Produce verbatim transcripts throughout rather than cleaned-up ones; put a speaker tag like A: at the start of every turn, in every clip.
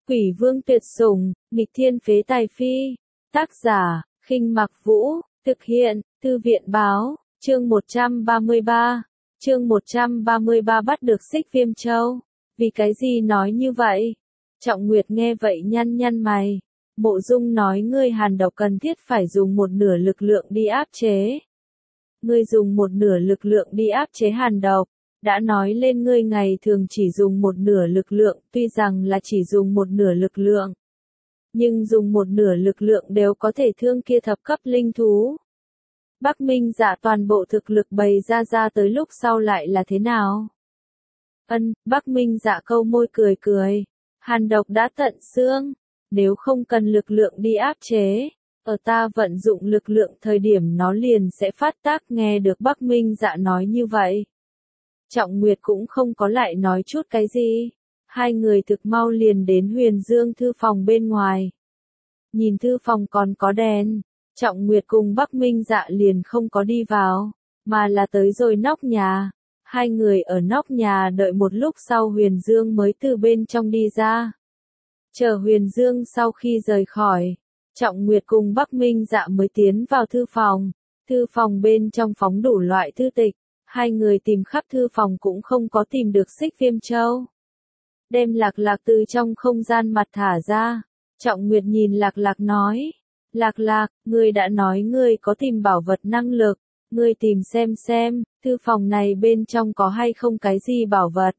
A: Quỷ vương tuyệt sủng, nghịch thiên phế tài phi. Tác giả, Khinh Mặc Vũ, thực hiện, Thư viện báo, chương một trăm ba mươi ba. Chương một trăm ba mươi ba bắt được Xích Viêm Châu. Vì cái gì nói như vậy? Trọng Nguyệt nghe vậy nhăn nhăn mày. Mộ Dung nói ngươi hàn độc cần thiết phải dùng một nửa lực lượng đi áp chế. Ngươi dùng một nửa lực lượng đi áp chế hàn độc. Đã nói lên ngươi ngày thường chỉ dùng một nửa lực lượng, tuy rằng là chỉ dùng một nửa lực lượng. Nhưng dùng một nửa lực lượng đều có thể thương kia thập cấp linh thú. Bắc Minh Dạ toàn bộ thực lực bày ra ra tới lúc sau lại là thế nào? Ân, Bắc Minh Dạ câu môi cười cười. Hàn độc đã tận xương, nếu không cần lực lượng đi áp chế, ở ta vận dụng lực lượng thời điểm nó liền sẽ phát tác. Nghe được Bắc Minh Dạ nói như vậy. Trọng Nguyệt cũng không có lại nói chút cái gì. Hai người thực mau liền đến Huyền Dương thư phòng bên ngoài. Nhìn thư phòng còn có đèn, Trọng Nguyệt cùng Bắc Minh Dạ liền không có đi vào, mà là tới rồi nóc nhà. Hai người ở nóc nhà đợi một lúc sau Huyền Dương mới từ bên trong đi ra. Chờ Huyền Dương sau khi rời khỏi, Trọng Nguyệt cùng Bắc Minh Dạ mới tiến vào thư phòng. Thư phòng bên trong phóng đủ loại thư tịch. Hai người tìm khắp thư phòng cũng không có tìm được Xích Viêm Châu. Đem Lạc Lạc từ trong không gian mặt thả ra. Trọng Nguyệt nhìn Lạc Lạc nói. Lạc Lạc, ngươi đã nói ngươi có tìm bảo vật năng lực. Ngươi tìm xem xem, thư phòng này bên trong có hay không cái gì bảo vật.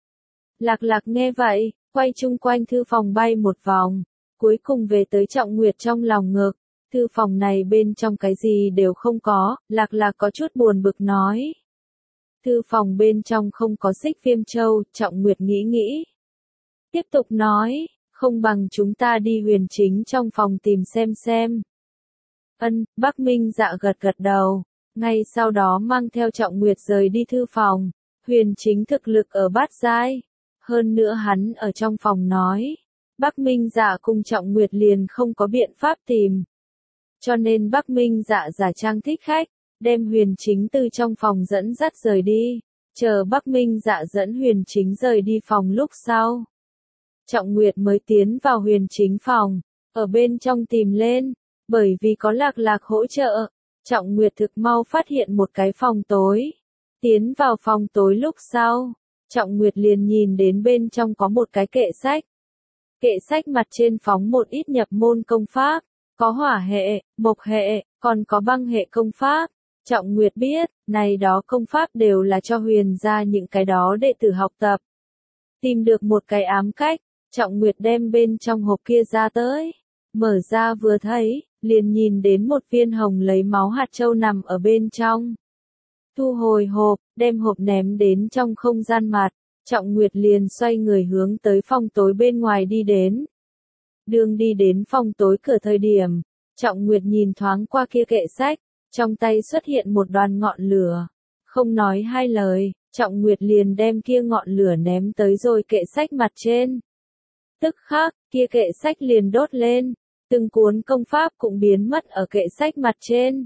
A: Lạc Lạc nghe vậy, quay chung quanh thư phòng bay một vòng. Cuối cùng về tới Trọng Nguyệt trong lòng ngực. Thư phòng này bên trong cái gì đều không có. Lạc Lạc có chút buồn bực nói. Thư phòng bên trong không có Xích Viêm Châu, Trọng Nguyệt nghĩ nghĩ. Tiếp tục nói, không bằng chúng ta đi Huyền Chính trong phòng tìm xem xem. Ân, Bắc Minh Dạ gật gật đầu, ngay sau đó mang theo Trọng Nguyệt rời đi thư phòng. Huyền Chính thực lực ở bát giai, hơn nữa hắn ở trong phòng nói. Bắc Minh Dạ cùng Trọng Nguyệt liền không có biện pháp tìm. Cho nên Bắc Minh Dạ giả trang thích khách. Đem Huyền Chính từ trong phòng dẫn dắt rời đi, chờ Bắc Minh Dạ dẫn Huyền Chính rời đi phòng lúc sau. Trọng Nguyệt mới tiến vào Huyền Chính phòng, ở bên trong tìm lên, bởi vì có Lạc Lạc hỗ trợ, Trọng Nguyệt thực mau phát hiện một cái phòng tối. Tiến vào phòng tối lúc sau, Trọng Nguyệt liền nhìn đến bên trong có một cái kệ sách. Kệ sách mặt trên phóng một ít nhập môn công pháp, có hỏa hệ, mộc hệ, còn có băng hệ công pháp. Trọng Nguyệt biết, này đó công pháp đều là cho Huyền gia những cái đó đệ tử học tập. Tìm được một cái ám cách, Trọng Nguyệt đem bên trong hộp kia ra tới. Mở ra vừa thấy, liền nhìn đến một viên hồng lấy máu hạt châu nằm ở bên trong. Thu hồi hộp, đem hộp ném đến trong không gian mặt. Trọng Nguyệt liền xoay người hướng tới phòng tối bên ngoài đi đến. Đường đi đến phòng tối cửa thời điểm, Trọng Nguyệt nhìn thoáng qua kia kệ sách. Trong tay xuất hiện một đoàn ngọn lửa. Không nói hai lời, Trọng Nguyệt liền đem kia ngọn lửa ném tới rồi kệ sách mặt trên. Tức khắc, kia kệ sách liền đốt lên. Từng cuốn công pháp cũng biến mất ở kệ sách mặt trên.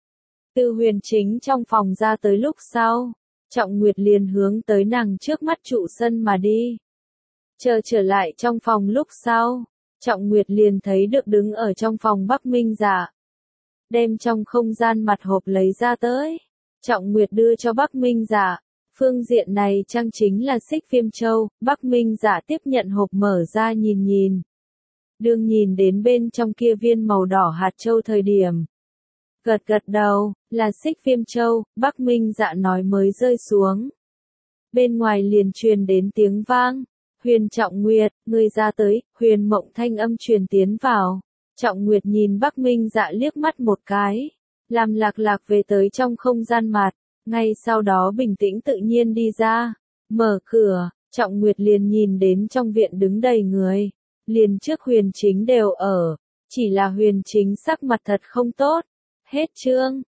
A: Từ Huyền Chính trong phòng ra tới lúc sau, Trọng Nguyệt liền hướng tới nàng trước mắt trụ sân mà đi. Chờ trở lại trong phòng lúc sau, Trọng Nguyệt liền thấy được đứng ở trong phòng Bắc Minh Dạ. Đem trong không gian mặt hộp lấy ra tới. Trọng Nguyệt đưa cho Bắc Minh Dạ. Phương diện này chăng chính là Xích Viêm Châu. Bắc Minh Dạ tiếp nhận hộp mở ra nhìn nhìn. Đương nhìn đến bên trong kia viên màu đỏ hạt châu thời điểm. Gật gật đầu, là Xích Viêm Châu, Bắc Minh Dạ nói mới rơi xuống. Bên ngoài liền truyền đến tiếng vang. Huyền Trọng Nguyệt, người ra tới, Huyền Mộng thanh âm truyền tiến vào. Trọng Nguyệt nhìn Bắc Minh Dạ liếc mắt một cái, làm Lạc Lạc về tới trong không gian mặt, ngay sau đó bình tĩnh tự nhiên đi ra, mở cửa, Trọng Nguyệt liền nhìn đến trong viện đứng đầy người, liền trước Huyền Chính đều ở, chỉ là Huyền Chính sắc mặt thật không tốt, hết chương.